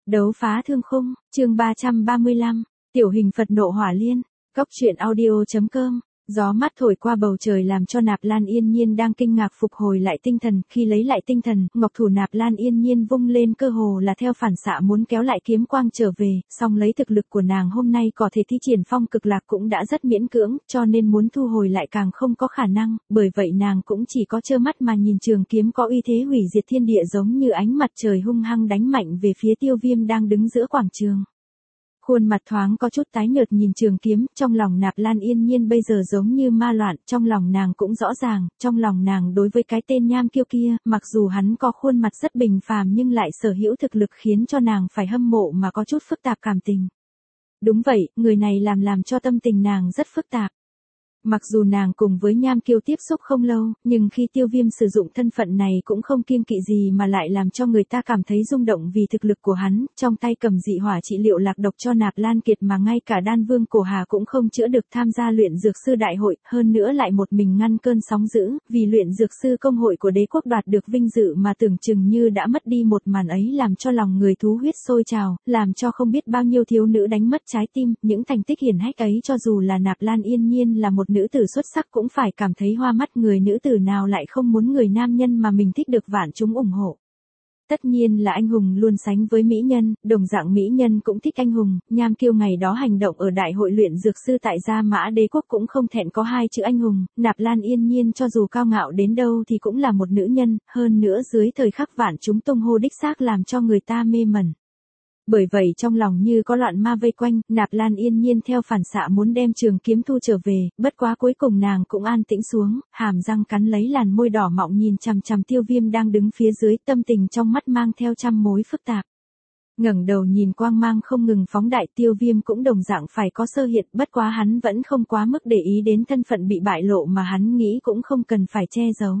Đấu phá thương khung, chương 335, tiểu hình Phật nộ hỏa liên, Cóc truyện audio.com. Gió mát thổi qua bầu trời làm cho Nạp Lan Yên Nhiên đang kinh ngạc phục hồi lại tinh thần, khi lấy lại tinh thần, ngọc thủ Nạp Lan Yên Nhiên vung lên cơ hồ là theo phản xạ muốn kéo lại kiếm quang trở về, song lấy thực lực của nàng hôm nay có thể thi triển phong cực lạc cũng đã rất miễn cưỡng, cho nên muốn thu hồi lại càng không có khả năng, bởi vậy nàng cũng chỉ có trơ mắt mà nhìn trường kiếm có uy thế hủy diệt thiên địa giống như ánh mặt trời hung hăng đánh mạnh về phía Tiêu Viêm đang đứng giữa quảng trường. Khuôn mặt thoáng có chút tái nhợt nhìn trường kiếm, trong lòng Nạp Lan Yên Nhiên bây giờ giống như ma loạn, trong lòng nàng cũng rõ ràng, trong lòng nàng đối với cái tên Nham Kiêu kia, mặc dù hắn có khuôn mặt rất bình phàm nhưng lại sở hữu thực lực khiến cho nàng phải hâm mộ mà có chút phức tạp cảm tình. Đúng vậy, người này làm cho tâm tình nàng rất phức tạp. Mặc dù nàng cùng với Nham Kiêu tiếp xúc không lâu, nhưng khi Tiêu Viêm sử dụng thân phận này cũng không kiêng kỵ gì mà lại làm cho người ta cảm thấy rung động vì thực lực của hắn, trong tay cầm dị hỏa trị liệu lạc độc cho Nạp Lan Kiệt mà ngay cả đan vương Cổ Hà cũng không chữa được tham gia luyện dược sư đại hội, hơn nữa lại một mình ngăn cơn sóng dữ, vì luyện dược sư công hội của đế quốc đoạt được vinh dự mà tưởng chừng như đã mất đi một màn ấy làm cho lòng người thú huyết sôi trào, làm cho không biết bao nhiêu thiếu nữ đánh mất trái tim, những thành tích hiển hách ấy cho dù là Nạp Lan Yên Nhiên là một nữ tử xuất sắc cũng phải cảm thấy hoa mắt, người nữ tử nào lại không muốn người nam nhân mà mình thích được vạn chúng ủng hộ. Tất nhiên là anh hùng luôn sánh với mỹ nhân, đồng dạng mỹ nhân cũng thích anh hùng, Nham Kiêu ngày đó hành động ở đại hội luyện dược sư tại Gia Mã Đế quốc cũng không thẹn có hai chữ anh hùng, Nạp Lan Yên Nhiên cho dù cao ngạo đến đâu thì cũng là một nữ nhân, hơn nữa dưới thời khắc vạn chúng tung hô đích xác làm cho người ta mê mẩn. Bởi vậy trong lòng như có loạn ma vây quanh, Nạp Lan Yên Nhiên theo phản xạ muốn đem trường kiếm thu trở về, bất quá cuối cùng nàng cũng an tĩnh xuống, hàm răng cắn lấy làn môi đỏ mọng nhìn chằm chằm Tiêu Viêm đang đứng phía dưới, tâm tình trong mắt mang theo trăm mối phức tạp. Ngẩng đầu nhìn quang mang không ngừng phóng đại, Tiêu Viêm cũng đồng dạng phải có sơ hiện, bất quá hắn vẫn không quá mức để ý đến thân phận bị bại lộ mà hắn nghĩ cũng không cần phải che giấu.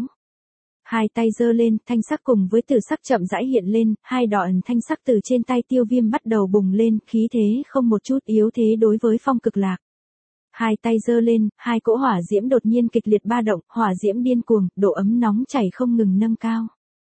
Hai tay giơ lên, thanh sắc cùng với tử sắc chậm rãi hiện lên, hai đoạn thanh sắc từ trên tay Tiêu Viêm bắt đầu bùng lên, khí thế không một chút yếu thế đối với phong cực lạc. Hai tay giơ lên, hai cỗ hỏa diễm đột nhiên kịch liệt ba động, hỏa diễm điên cuồng, độ ấm nóng chảy không ngừng nâng cao.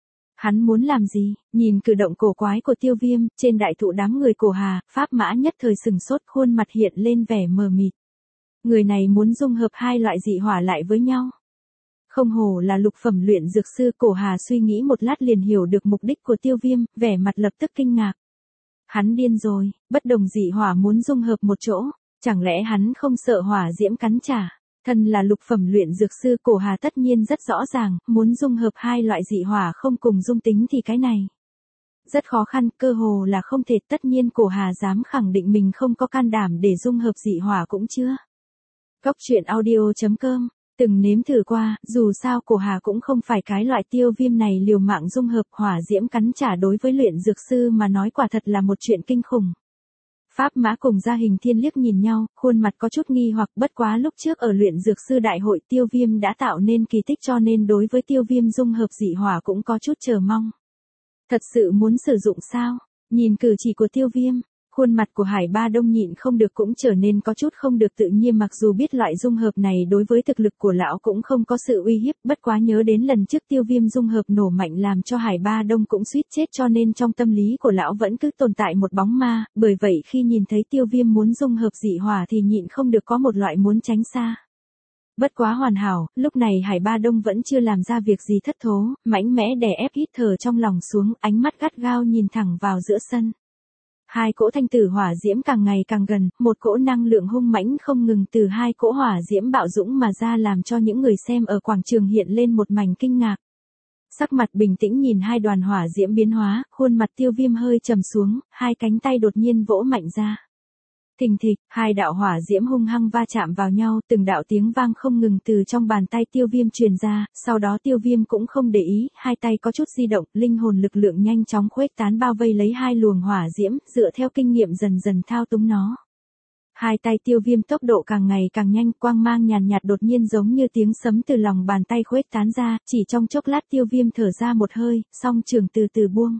Hắn muốn làm gì? Nhìn cử động cổ quái của Tiêu Viêm, trên đại thụ đám người Cổ Hà, Pháp Mã nhất thời sừng sốt, khuôn mặt hiện lên vẻ mờ mịt. Người này muốn dung hợp hai loại dị hỏa lại với nhau. Không hổ là lục phẩm luyện dược sư, Cổ Hà suy nghĩ một lát liền hiểu được mục đích của Tiêu Viêm, vẻ mặt lập tức kinh ngạc. Hắn điên rồi, bất đồng dị hỏa muốn dung hợp một chỗ, chẳng lẽ hắn không sợ hỏa diễm cắn trả? Thân là lục phẩm luyện dược sư, Cổ Hà tất nhiên rất rõ ràng, muốn dung hợp hai loại dị hỏa không cùng dung tính thì cái này rất khó khăn, cơ hồ là không thể, tất nhiên Cổ Hà dám khẳng định mình không có can đảm để dung hợp dị hỏa cũng chưa. Cóc truyện audio.com từng nếm thử qua, dù sao Cổ Hà cũng không phải cái loại Tiêu Viêm này liều mạng dung hợp, hỏa diễm cắn trả đối với luyện dược sư mà nói quả thật là một chuyện kinh khủng. Pháp Mã cùng Gia Hình Thiên liếc nhìn nhau, khuôn mặt có chút nghi hoặc, bất quá lúc trước ở luyện dược sư đại hội Tiêu Viêm đã tạo nên kỳ tích cho nên đối với Tiêu Viêm dung hợp dị hỏa cũng có chút chờ mong. Thật sự muốn sử dụng sao? Nhìn cử chỉ của Tiêu Viêm, khuôn mặt của Hải Ba Đông nhịn không được cũng trở nên có chút không được tự nhiên, mặc dù biết loại dung hợp này đối với thực lực của lão cũng không có sự uy hiếp, bất quá nhớ đến lần trước Tiêu Viêm dung hợp nổ mạnh làm cho Hải Ba Đông cũng suýt chết cho nên trong tâm lý của lão vẫn cứ tồn tại một bóng ma, bởi vậy khi nhìn thấy Tiêu Viêm muốn dung hợp dị hỏa thì nhịn không được có một loại muốn tránh xa. Bất quá hoàn hảo, lúc này Hải Ba Đông vẫn chưa làm ra việc gì thất thố, mãnh mẽ đè ép hít thở trong lòng xuống, ánh mắt gắt gao nhìn thẳng vào giữa sân. Hai cỗ thanh tử hỏa diễm càng ngày càng gần, một cỗ năng lượng hung mãnh không ngừng từ hai cỗ hỏa diễm bạo dũng mà ra làm cho những người xem ở quảng trường hiện lên một mảnh kinh ngạc. Sắc mặt bình tĩnh nhìn hai đoàn hỏa diễm biến hóa, khuôn mặt Tiêu Viêm hơi trầm xuống, hai cánh tay đột nhiên vỗ mạnh ra. Thình thịch, hai đạo hỏa diễm hung hăng va chạm vào nhau, từng đạo tiếng vang không ngừng từ trong bàn tay Tiêu Viêm truyền ra, sau đó Tiêu Viêm cũng không để ý, hai tay có chút di động, linh hồn lực lượng nhanh chóng khuếch tán bao vây lấy hai luồng hỏa diễm, dựa theo kinh nghiệm dần dần thao túng nó. Hai tay Tiêu Viêm tốc độ càng ngày càng nhanh, quang mang nhàn nhạt đột nhiên giống như tiếng sấm từ lòng bàn tay khuếch tán ra, chỉ trong chốc lát Tiêu Viêm thở ra một hơi, song trường từ từ buông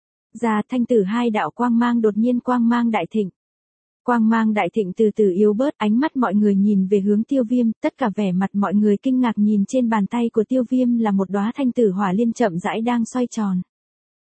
ra, thanh tử hai đạo quang mang đột nhiên quang mang đại thịnh. Quang mang đại thịnh từ từ yếu bớt, ánh mắt mọi người nhìn về hướng Tiêu Viêm, tất cả vẻ mặt mọi người kinh ngạc nhìn trên bàn tay của Tiêu Viêm là một đóa thanh tử hỏa liên chậm rãi đang xoay tròn.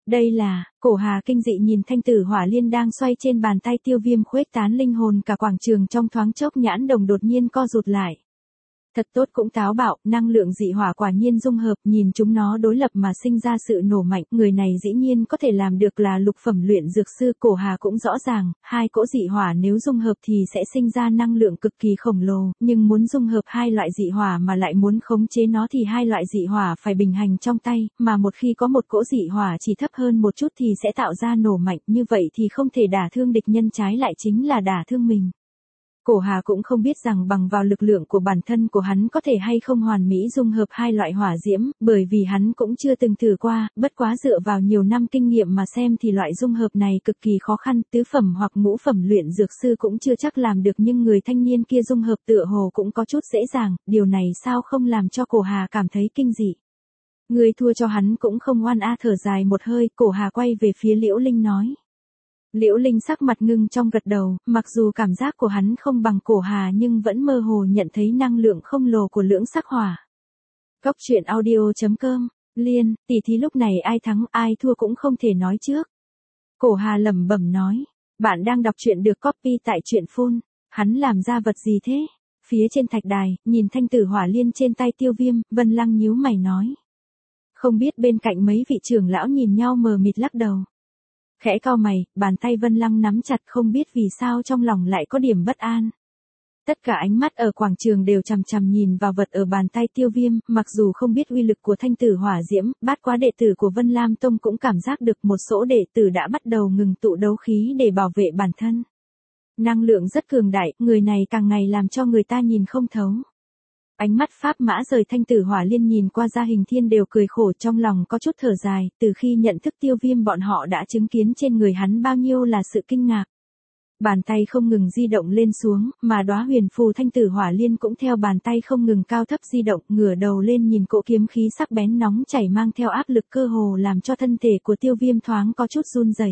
Đây là, Cổ Hà kinh dị nhìn thanh tử hỏa liên đang xoay trên bàn tay Tiêu Viêm khuếch tán linh hồn cả quảng trường trong thoáng chốc nhãn đồng đột nhiên co rụt lại. Thật tốt cũng táo bạo, năng lượng dị hỏa quả nhiên dung hợp, nhìn chúng nó đối lập mà sinh ra sự nổ mạnh, người này dĩ nhiên có thể làm được là lục phẩm luyện dược sư. Cổ Hà cũng rõ ràng, hai cỗ dị hỏa nếu dung hợp thì sẽ sinh ra năng lượng cực kỳ khổng lồ, nhưng muốn dung hợp hai loại dị hỏa mà lại muốn khống chế nó thì hai loại dị hỏa phải bình hành trong tay, mà một khi có một cỗ dị hỏa chỉ thấp hơn một chút thì sẽ tạo ra nổ mạnh, như vậy thì không thể đả thương địch nhân, trái lại chính là đả thương mình. Cổ Hà cũng không biết rằng bằng vào lực lượng của bản thân của hắn có thể hay không hoàn mỹ dung hợp hai loại hỏa diễm, bởi vì hắn cũng chưa từng thử qua, bất quá dựa vào nhiều năm kinh nghiệm mà xem thì loại dung hợp này cực kỳ khó khăn, tứ phẩm hoặc ngũ phẩm luyện dược sư cũng chưa chắc làm được, nhưng người thanh niên kia dung hợp tựa hồ cũng có chút dễ dàng, điều này sao không làm cho Cổ Hà cảm thấy kinh dị. Người thua cho hắn cũng không oan a. Thở dài một hơi, Cổ Hà quay về phía Liễu Linh nói. Liễu Linh sắc mặt ngưng trong gật đầu, mặc dù cảm giác của hắn không bằng Cổ Hà nhưng vẫn mơ hồ nhận thấy năng lượng không lồ của lưỡng sắc hỏa. Cốc truyện audio.com, Liên, tỷ thí lúc này ai thắng ai thua cũng không thể nói trước. Cổ Hà lẩm bẩm nói, bạn đang đọc truyện được copy tại truyện phun, hắn làm ra vật gì thế? Phía trên thạch đài, nhìn thanh tử hỏa liên trên tay Tiêu Viêm, Vân Lăng nhíu mày nói. Không biết bên cạnh mấy vị trưởng lão nhìn nhau mờ mịt lắc đầu. Khẽ cau mày, bàn tay Vân Lăng nắm chặt, không biết vì sao trong lòng lại có điểm bất an. Tất cả ánh mắt ở quảng trường đều chằm chằm nhìn vào vật ở bàn tay Tiêu Viêm, mặc dù không biết uy lực của thanh tử hỏa diễm, bát quá đệ tử của Vân Lam Tông cũng cảm giác được một số đệ tử đã bắt đầu ngừng tụ đấu khí để bảo vệ bản thân. Năng lượng rất cường đại, người này càng ngày làm cho người ta nhìn không thấu. Ánh mắt Pháp Mã rời thanh tử hỏa liên nhìn qua Gia Hình Thiên đều cười khổ, trong lòng có chút thở dài, từ khi nhận thức Tiêu Viêm bọn họ đã chứng kiến trên người hắn bao nhiêu là sự kinh ngạc. Bàn tay không ngừng di động lên xuống, mà đóa huyền phù thanh tử hỏa liên cũng theo bàn tay không ngừng cao thấp di động, ngửa đầu lên nhìn cỗ kiếm khí sắc bén nóng chảy mang theo áp lực cơ hồ làm cho thân thể của Tiêu Viêm thoáng có chút run rẩy.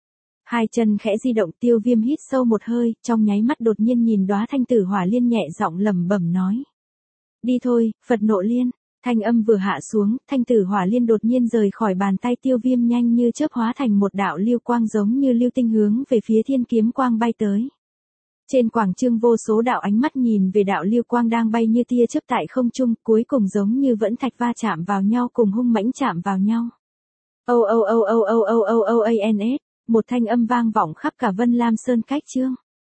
Hai chân khẽ di động, Tiêu Viêm hít sâu một hơi, trong nháy mắt đột nhiên nhìn đóa thanh tử hỏa liên nhẹ giọng lẩm bẩm nói. Đi thôi, Phật nộ liên. Thanh âm vừa hạ xuống, thanh tử hỏa liên đột nhiên rời khỏi bàn tay Tiêu Viêm, nhanh như chớp hóa thành một đạo lưu quang giống như lưu tinh hướng về phía thiên kiếm quang bay tới. Trên quảng trường vô số đạo ánh mắt nhìn về đạo lưu quang đang bay như tia chớp tại không trung, cuối cùng giống như vẫn thạch va chạm vào nhau, cùng hung mãnh chạm vào nhau. Một thanh âm vang vọng khắp cả Vân Lam Sơn cách chương.